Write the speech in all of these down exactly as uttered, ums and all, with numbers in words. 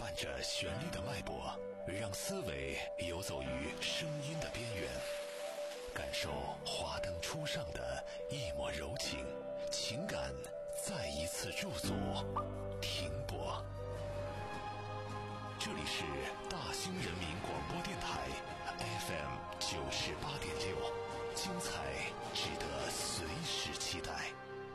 伴着旋律的脉搏，让思维游走于声音的边缘，感受华灯初上的一抹柔情，情感再一次驻足停泊。这里是大兴人民广播电台 F M 九十八点六，精彩值得随时期待。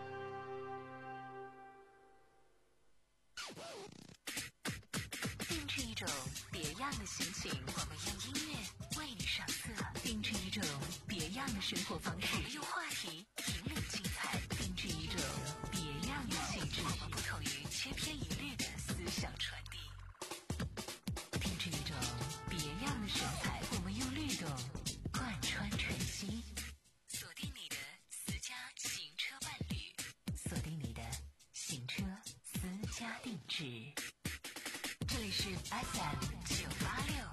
定制一种别样的心情，我们用音乐为你上色；定制一种别样的生活方式，我们用话题引领精彩；定制一种别样的气质，我们不同于千篇一律的思想传递；定制一种别样的神采，我们用律动贯穿晨曦。锁定你的私家行车伴侣，锁定你的行车私家定制。这里是 F M 九八六。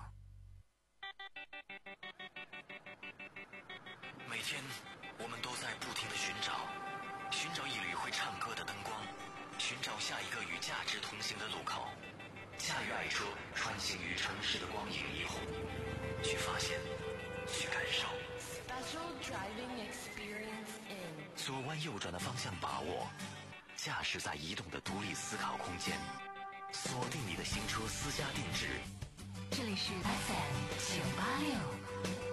每天我们都在不停地寻找，寻找一缕会唱歌的灯光，寻找下一个与价值同行的路口。驾驭爱车，穿行于城市的光影霓虹，去发现，去感受。 Special driving experience in 左弯右转的方向把握，驾驶在移动的独立思考空间。锁定你的行车私家定制， 这里是 F M 九八六。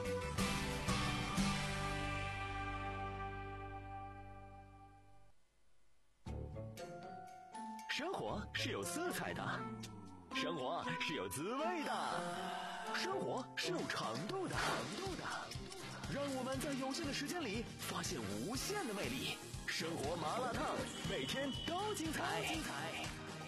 生活是有色彩的，生活是有滋味的，生活是有长度的，长度的。让我们在有限的时间里发现无限的魅力。生活麻辣烫，每天都精彩，精彩。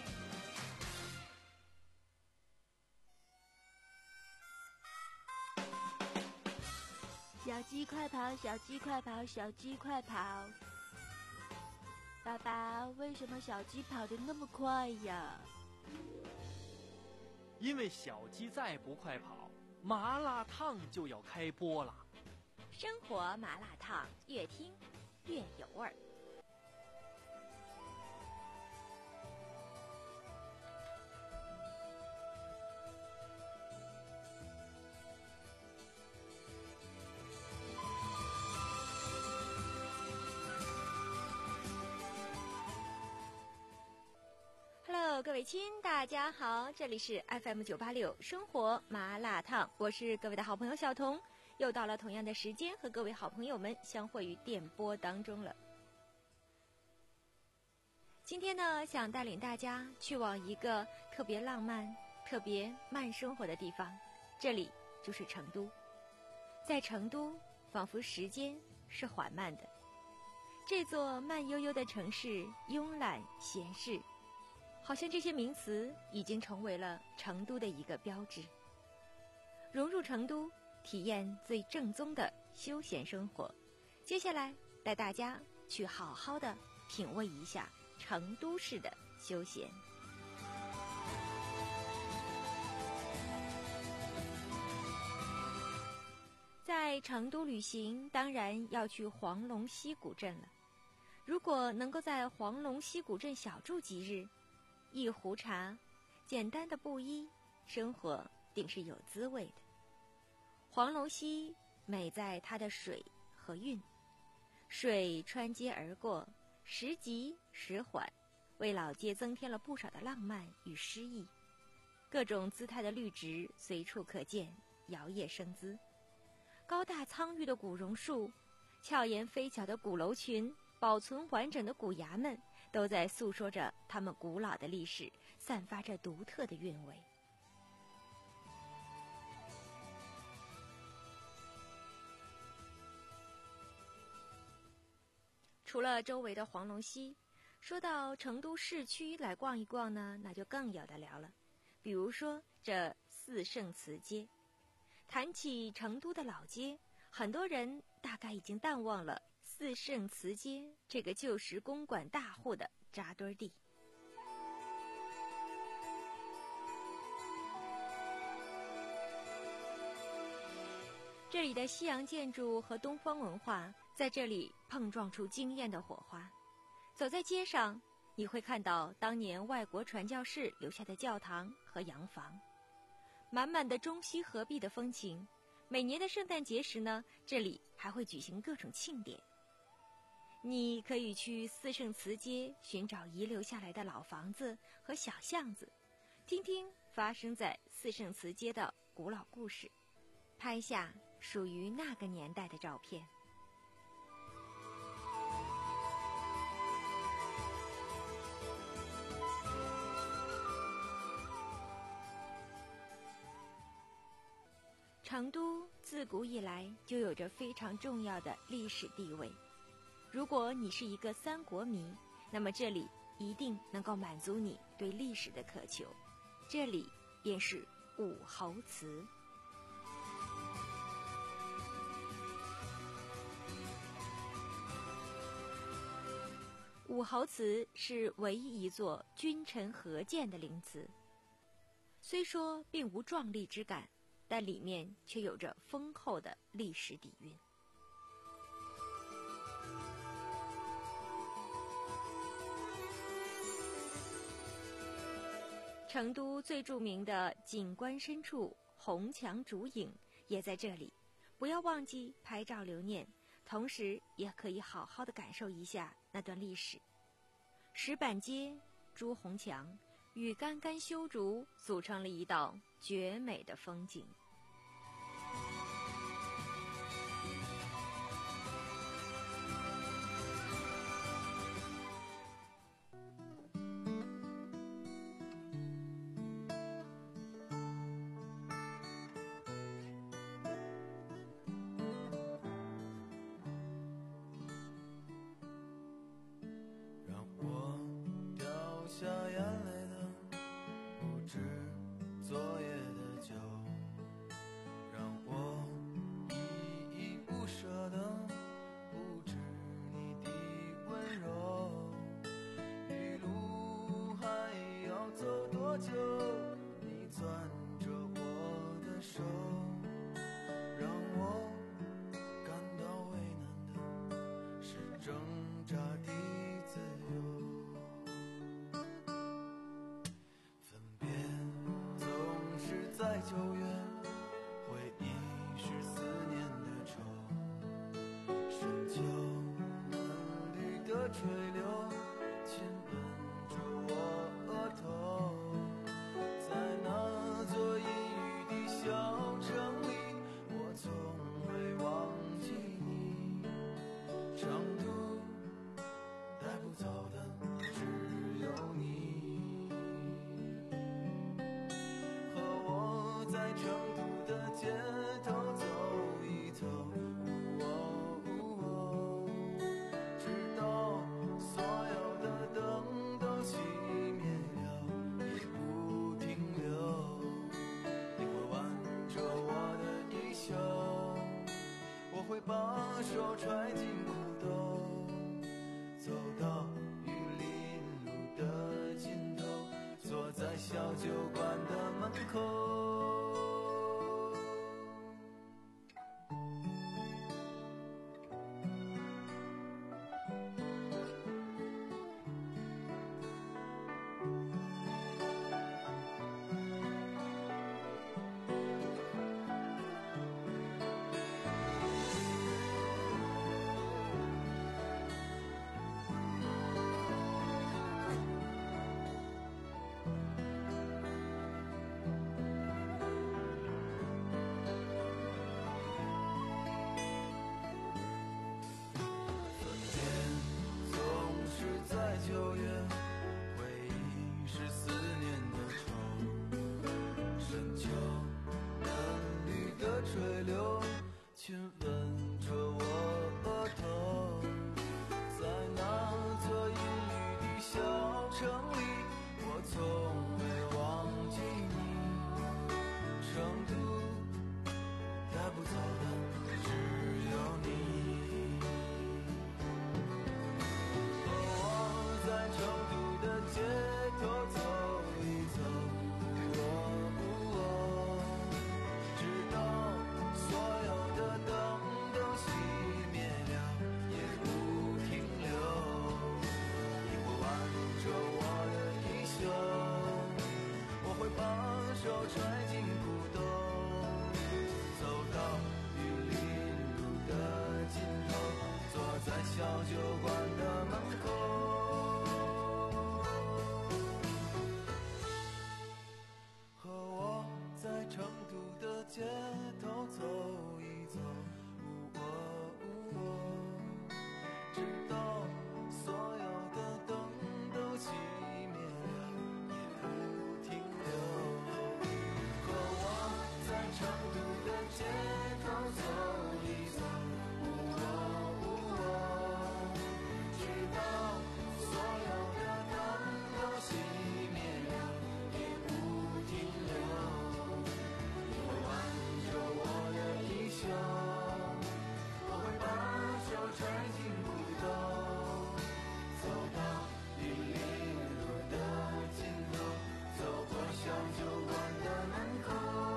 小鸡快跑，小鸡快跑，小鸡快跑！爸爸，为什么小鸡跑得那么快呀？ 因为小鸡再不快跑，麻辣烫就要开播了。 生活麻辣烫，越听越有味儿。Hello， 各位亲，大家好，这里是 F M 九八六生活麻辣烫，我是各位的好朋友小彤，又到了同样的时间和各位好朋友们相会于电波当中了。今天呢，想带领大家去往一个特别浪漫、特别慢生活的地方，这里就是成都。在成都，仿佛时间是缓慢的，这座慢悠悠的城市慵懒闲适，好像这些名词已经成为了成都的一个标志。融入成都，体验最正宗的休闲生活。接下来带大家去好好的品味一下成都市的休闲。在成都旅行，当然要去黄龙溪古镇了。如果能够在黄龙溪古镇小住几日，一壶茶，简单的布衣，生活定是有滋味的。黄龙溪美在它的水和韵，水穿街而过，时急时缓，为老街增添了不少的浪漫与诗意。各种姿态的绿植随处可见，摇曳生姿。高大苍郁的古榕树，俏颜飞巧的鼓楼群，保存完整的古衙门，都在诉说着他们古老的历史，散发着独特的韵味。除了周围的黄龙溪，说到成都市区来逛一逛呢，那就更有的聊了。比如说这四圣祠街。谈起成都的老街，很多人大概已经淡忘了四圣祠街这个旧时公馆大户的扎堆地。这里的西洋建筑和东方文化在这里碰撞出惊艳的火花。走在街上， 你会看到当年外国传教士留下的教堂和洋房，满满的中西合璧的风情。每年的圣诞节时呢，这里还会举行各种庆典。你可以去四圣祠街寻找遗留下来的老房子和小巷子，听听发生在四圣祠街的古老故事，拍下属于那个年代的照片。成都自古以来就有着非常重要的历史地位。如果你是一个三国迷，那么这里一定能够满足你对历史的渴求。这里便是武侯祠。武侯祠是唯一一座君臣合建的陵祠，虽说并无壮丽之感，但里面却有着丰厚的历史底蕴。成都最著名的景观深处红墙竹影也在这里，不要忘记拍照留念，同时也可以好好的感受一下那段历史。石板街、朱红墙与干干修竹组成了一道绝美的风景。 下眼泪的不止昨夜的酒，让我依依不舍的不止你的温柔。一路还要走多久，你攥着我的手，让我感到为难的是挣扎的自由。在九月，回忆是思念的愁，深秋嫩绿的垂柳亲吻着我额头，在那座阴雨的小城里，我从未忘记你。成都带不走的只有你，在成都的街头走一走，哦哦，直到所有的灯都熄灭了也不停留。你会挽着我的衣袖，我会把手揣进裤兜，走到玉林路的尽头，坐在小酒馆的门口。九月，回忆是思念的愁，深秋嫩绿的垂柳亲吻着我额头，在那座阴雨的小城里，我从未忘记你。成都带不走的只有你。在成都的街头走一走，哦哦，直到所有的灯都熄灭了也不停留。你会挽着成都的街头走一走，直到所有的灯都熄灭了，也不停留。你会挽着我的衣袖，我会把手揣进裤兜，走到玉林路的尽头，走过小酒馆的门口。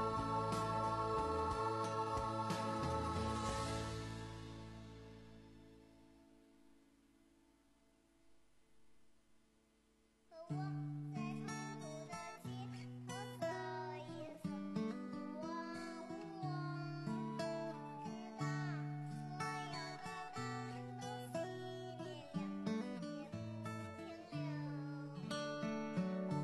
和我在成都的街头走一走，我我直到所有的灯都熄灭了，也不停留。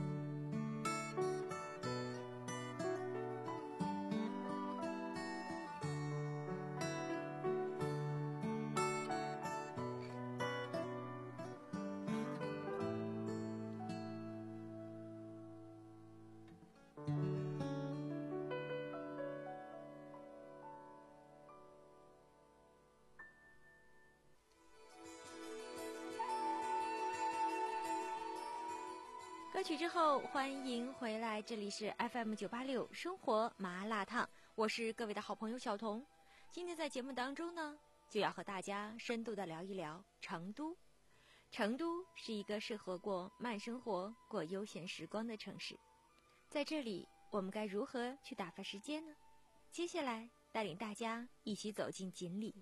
歌曲之后，欢迎回来，这里是 F M 九八六生活麻辣烫，我是各位的好朋友小彤。今天在节目当中呢，就要和大家深度的聊一聊成都。成都是一个适合过慢生活、过悠闲时光的城市，在这里，我们该如何去打发时间呢？接下来带领大家一起走进锦里。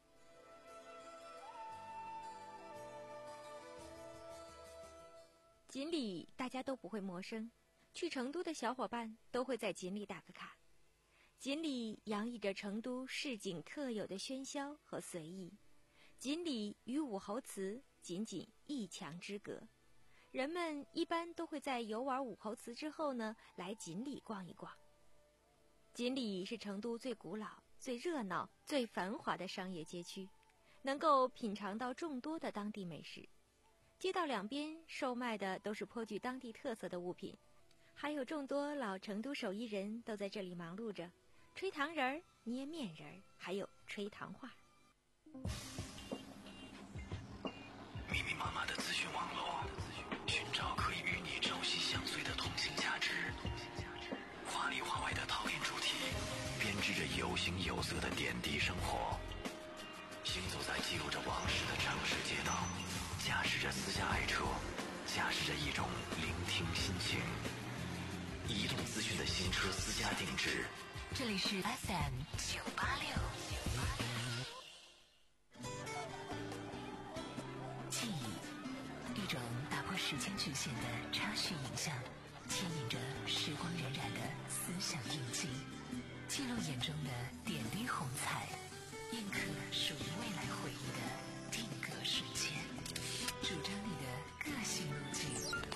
锦里大家都不会陌生，去成都的小伙伴都会在锦里打个卡。锦里洋溢着成都市井特有的喧嚣和随意，锦里与武侯祠仅仅一墙之隔，人们一般都会在游玩武侯祠之后呢，来锦里逛一逛。锦里是成都最古老、最热闹、最繁华的商业街区，能够品尝到众多的当地美食。街道两边售卖的都是颇具当地特色的物品，还有众多老成都手艺人都在这里忙碌着，吹糖人儿、捏面人儿，还有吹糖画。 密密麻麻的资讯网络，寻找可以与你朝夕相随的同性价值。华里华外的陶冶主题，编织着有形有色的点滴生活。行走在记录着往事的城市街道，驾驶着私家爱车，驾驶着一种聆听心情。移动资讯的新车私家定制， 这里是 F M 九八六。记忆，一种打破时间局限的插叙影像，牵引着时光荏苒的思想印记，记录眼中的点滴红彩，印刻属于未来回忆的定格瞬间，主张你的个性路径。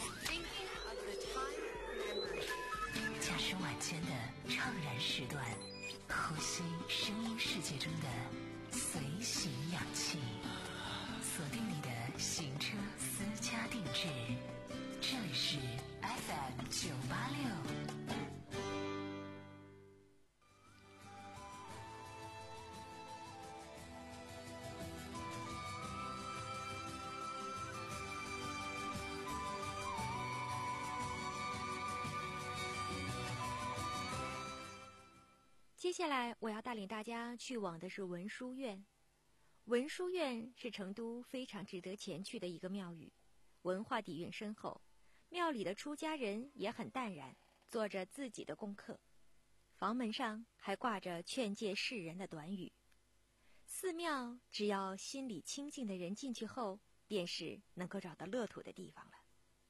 驾驶晚间的怅然时段，呼吸声音世界中的随行氧气，锁定你的行车私家定制，这里是 F M 九八六。 接下来我要带领大家去往的是文殊院。文殊院是成都非常值得前去的一个庙宇，文化底蕴深厚，庙里的出家人也很淡然，做着自己的功课。房门上还挂着劝诫世人的短语。寺庙只要心里清净的人进去后，便是能够找到乐土的地方了。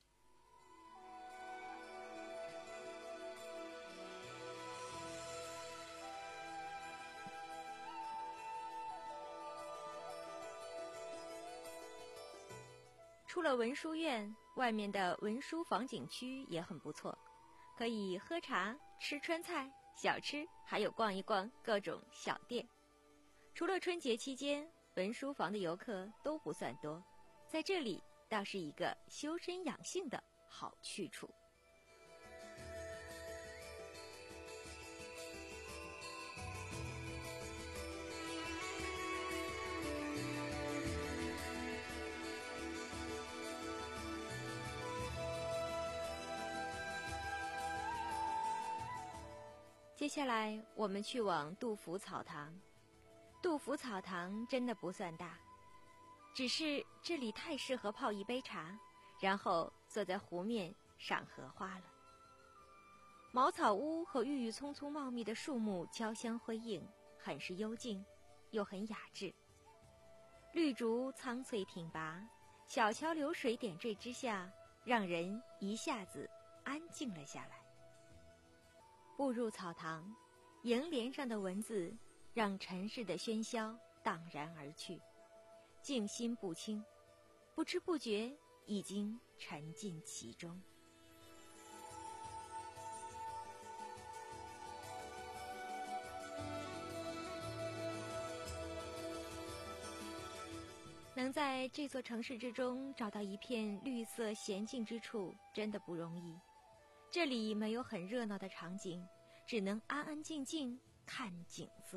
出了文殊院，外面的文殊坊景区也很不错，可以喝茶、吃川菜、小吃，还有逛一逛各种小店。除了春节期间，文殊坊的游客都不算多，在这里倒是一个修身养性的好去处。 接下来我们去往杜甫草堂。杜甫草堂真的不算大，只是这里太适合泡一杯茶，然后坐在湖面赏荷花了。茅草屋和郁郁葱葱茂密的树木交相辉映，很是幽静，又很雅致。绿竹苍翠挺拔，小桥流水点缀之下，让人一下子安静了下来。步入草堂，楹联上的文字让尘世的喧嚣荡然而去，静心不清，不知不觉已经沉浸其中。能在这座城市之中找到一片绿色娴静之处，真的不容易。这里没有很热闹的场景，只能安安静静看景色。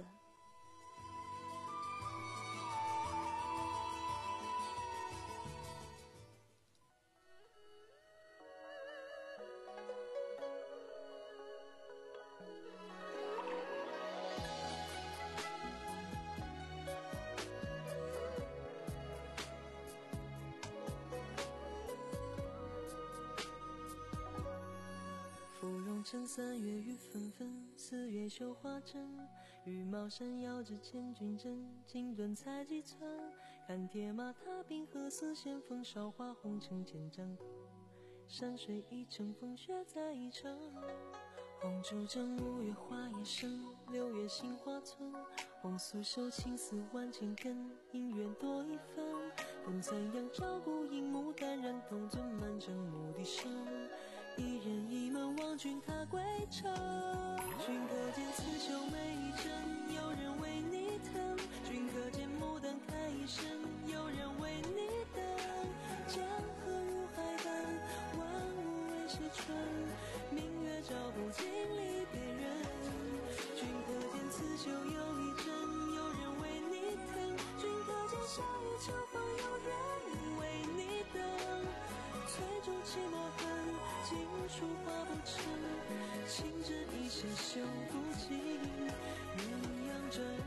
趁三月雨纷纷，四月绣花针。羽毛扇摇着千军阵，锦缎裁几寸。看铁马踏冰河，丝线风韶华红尘千丈。山水一程，风雪在一程。红烛正五月花叶深，六月杏花村。红素手青丝万千根，姻缘多一分。等残阳照顾荧幕淡然，同尊满城牧笛声。一人一门望君踏归程，君可见刺绣每一针，有人为你疼。君可见牡丹开一生，有人为你等。江河入海奔，万物为谁春？明月照不尽离别人。君可见刺绣有一针，有人为你疼。君可见夏雨秋风，有人为你等。翠竹泣墨痕，锦书画不成，情真一线绣不尽鸳鸯针。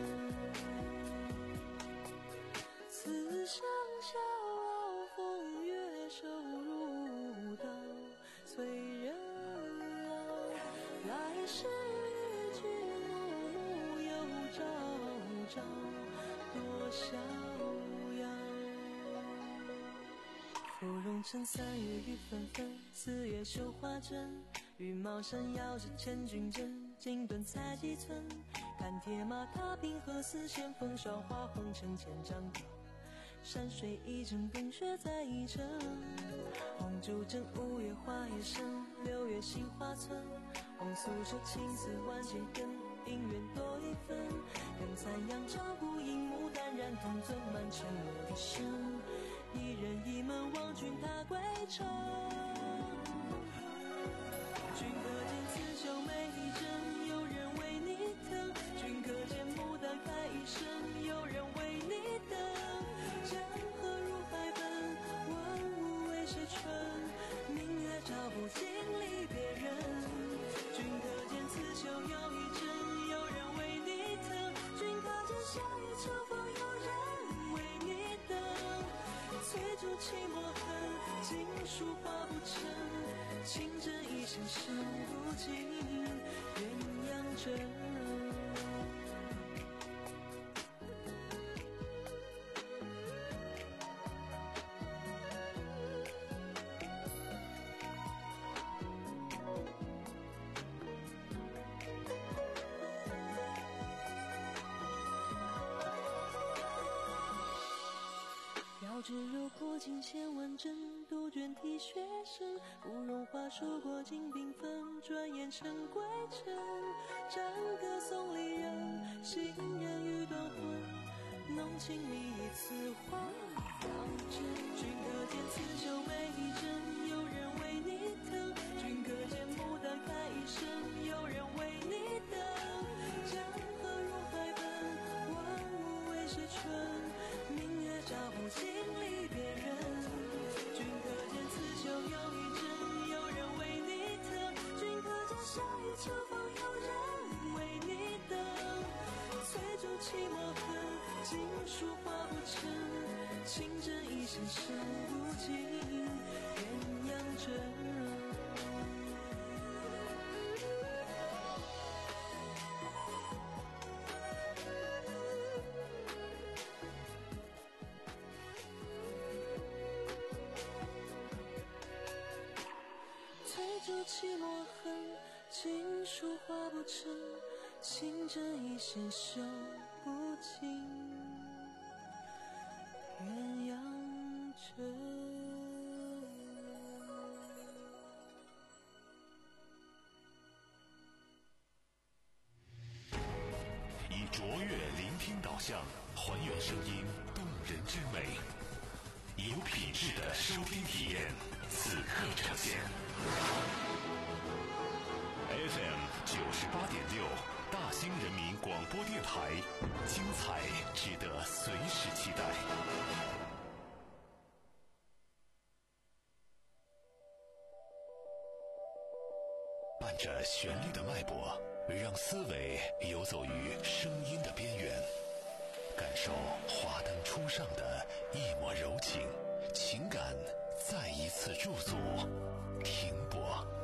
此生笑傲风月，瘦如刀，催人老。来世与君暮暮，又朝朝多逍遥。芙蓉城三月雨纷纷，四月绣花针。羽毛扇摇着千军阵，锦缎裁几寸。看铁马踏冰河，丝线风韶华红尘千丈。山水一程，风雪在一程。红烛正五月花叶深，六月杏花村。红素手青丝万千根，姻缘多一分。看残阳照顾荧幕淡然，同尊满城牧笛声。一人一门望君踏归程，君可见刺绣每一针，有人为你疼。君可见牡丹开一生，有人为你等。江河入海奔，万物为谁春？明月照不尽离别人。君可见刺绣有一针，有人为你疼。君可见夏雨秋风，有人为你等。翠竹泣墨痕，锦书画不成，情真一线绣不尽鸳鸯针。只如古今千万针，杜鹃啼血声。芙蓉花树过尽缤纷，转眼成归程。战歌送离人，行人欲断魂。浓情蜜意此话当真。君可见刺绣每一针，有人为你疼。君可见牡丹开一生，有人为你等。江河入海奔，万物为谁春？明月照不尽离别人。君可见刺绣有一针，有人为你疼。君可见夏雨秋风，有人寂寞恨，经书画不成，情真意深深不尽鸳鸯枕。追逐寂寞恨，经书画不成，情真意深收不尽鸳鸯枕。 以卓越聆听导向，还原声音动人之美，有品质的收听体验，此刻呈现。F M 九十八点六，大兴人民广播电台，精彩值得随时期待。伴着旋律的脉搏，让思维游走于声音的边缘，感受华灯初上的一抹柔情，情感再一次驻足停泊。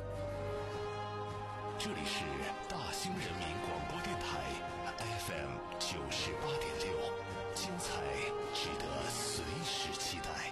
这里是大兴人民广播电台 F M 九十八点六，精彩值得随时期待。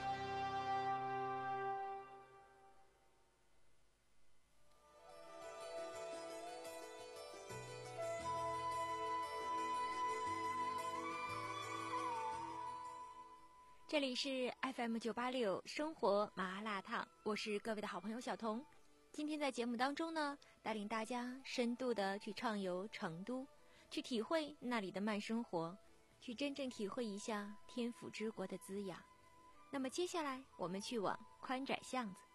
这里是 F M 九八六生活麻辣烫，我是各位的好朋友小彤。今天在节目当中呢，带领大家深度的去畅游成都，去体会那里的慢生活，去真正体会一下天府之国的滋养。那么接下来我们去往宽窄巷子。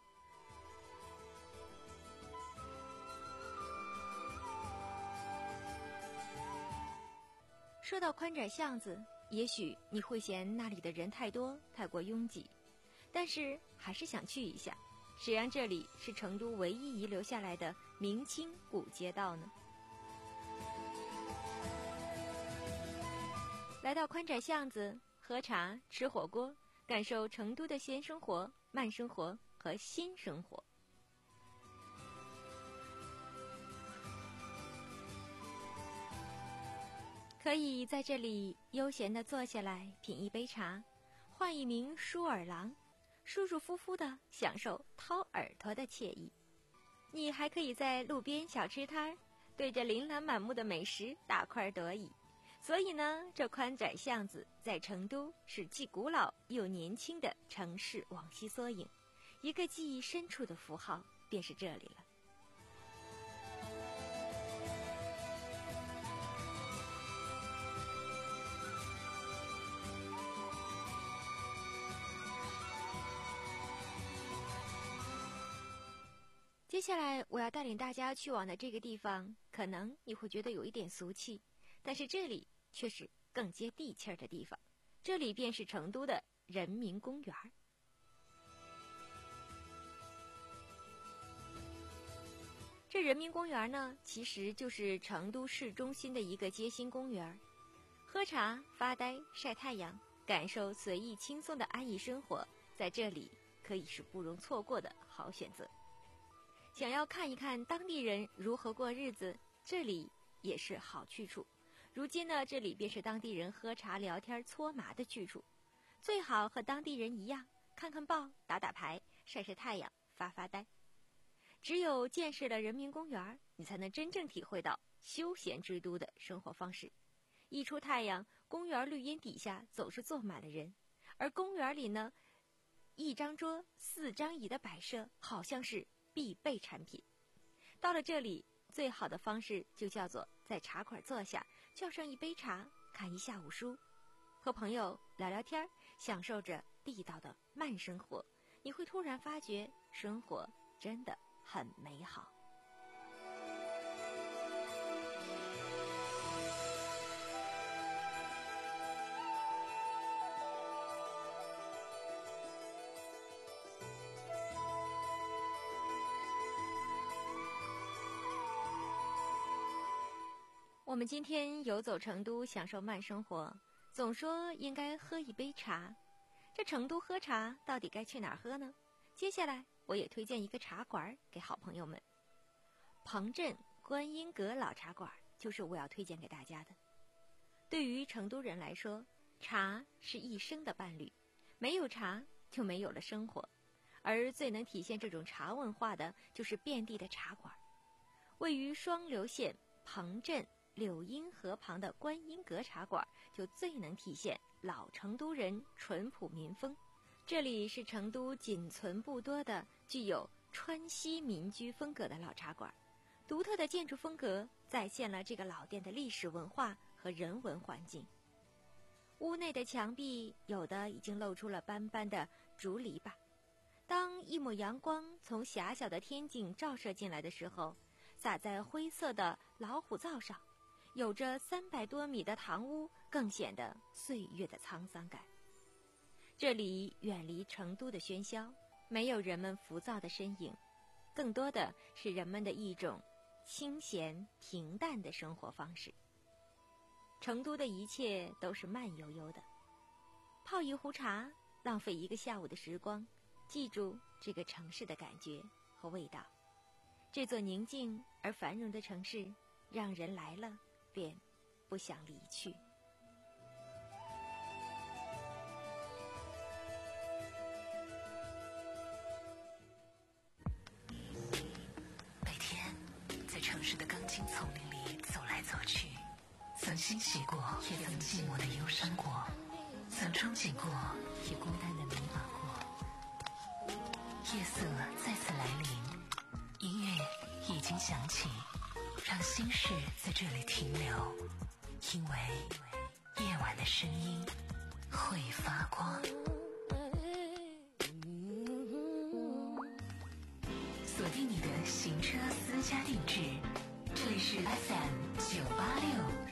说到宽窄巷子，也许你会嫌那里的人太多，太过拥挤，但是还是想去一下。谁让这里是成都唯一遗留下来的明清古街道呢？来到宽窄巷子，喝茶、吃火锅，感受成都的鲜生活、慢生活和新生活。可以在这里悠闲地坐下来，品一杯茶，换一名舒尔郎，舒舒服服地享受掏耳朵的惬意。你还可以在路边小吃摊儿，对着琳琅满目的美食大快朵颐。所以呢，这宽窄巷子在成都是既古老又年轻的城市往昔缩影，一个记忆深处的符号便是这里了。接下来我要带领大家去往的这个地方，可能你会觉得有一点俗气，但是这里却是更接地气儿的地方。这里便是成都的人民公园。这人民公园呢，其实就是成都市中心的一个街心公园，喝茶、发呆、晒太阳，感受随意轻松的安逸生活，在这里可以是不容错过的好选择。想要看一看当地人如何过日子，这里也是好去处。如今呢，这里便是当地人喝茶聊天搓麻的去处。最好和当地人一样，看看报，打打牌，晒晒太阳，发发呆。只有见识了人民公园，你才能真正体会到休闲之都的生活方式。一出太阳，公园绿荫底下总是坐满了人，而公园里呢，一张桌四张椅的摆设好像是必备产品。到了这里，最好的方式就叫做在茶馆坐下，叫上一杯茶，看一下午书，和朋友聊聊天，享受着地道的慢生活。你会突然发觉，生活真的很美好。 我们今天游走成都，享受慢生活，总说应该喝一杯茶。这成都喝茶到底该去哪儿喝呢？接下来我也推荐一个茶馆给好朋友们。彭镇观音阁老茶馆就是我要推荐给大家的。对于成都人来说，茶是一生的伴侣，没有茶就没有了生活。而最能体现这种茶文化的就是遍地的茶馆。位于双流县彭镇柳荫河旁的观音阁茶馆就最能体现老成都人淳朴民风。这里是成都仅存不多的具有川西民居风格的老茶馆，独特的建筑风格再现了这个老店的历史文化和人文环境。屋内的墙壁有的已经露出了斑斑的竹篱笆，当一抹阳光从狭小的天井照射进来的时候，洒在灰色的老虎灶上，有着三百多米的堂屋更显得岁月的沧桑感。这里远离成都的喧嚣，没有人们浮躁的身影，更多的是人们的一种清闲平淡的生活方式。成都的一切都是慢悠悠的，泡一壶茶，浪费一个下午的时光，记住这个城市的感觉和味道。这座宁静而繁荣的城市，让人来了便不想离去。 每天在城市的钢筋丛林里走来走去，曾欣喜过，也曾寂寞的忧伤过，曾憧憬过，也孤单的迷茫过。夜色再次来临，音乐已经响起，让心事在这里停留，因为夜晚的声音会发光。锁定你的行车私家定制，这里是 F M 九八六。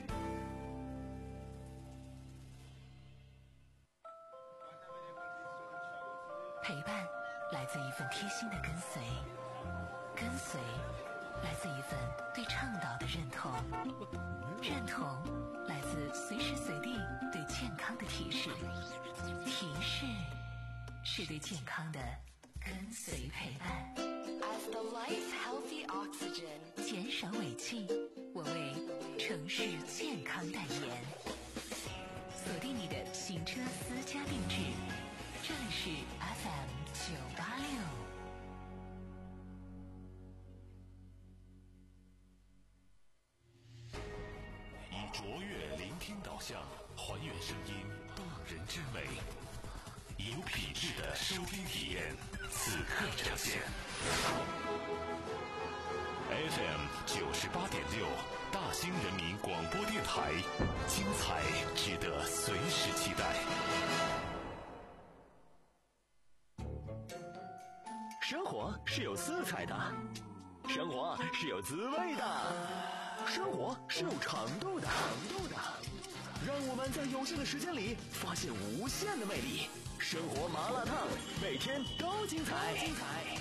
陪伴来自一份贴心的跟随，跟随来自一份对倡导的认同，认同来自随时随地对健康的提示，提示是对健康的跟随陪伴。As the life healthy oxygen， 减少尾气，我为城市健康代言。锁定你的行车私家定制，这里是 F M 九八六。 以卓越聆听导向，还原声音动人之美，以有品质的收听体验，此刻呈现。F M 九十八点六，大兴人民广播电台，精彩值得随时期待。 生活是有色彩的，生活是有滋味的，生活是有长度的，长度的。让我们在有限的时间里发现无限的魅力。生活麻辣烫，每天都精彩。精彩。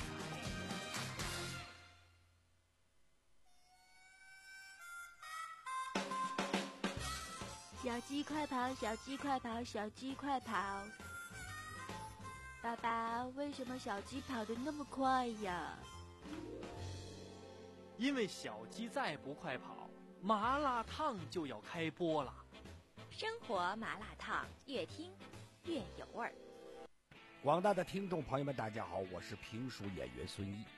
小鸡快跑，小鸡快跑，小鸡快跑！爸爸，为什么小鸡跑得那么快呀？ 因为小鸡再不快跑，麻辣烫就要开播了。 生活麻辣烫，越听越有味儿。 广大的听众朋友们，大家好，我是评书演员孙一。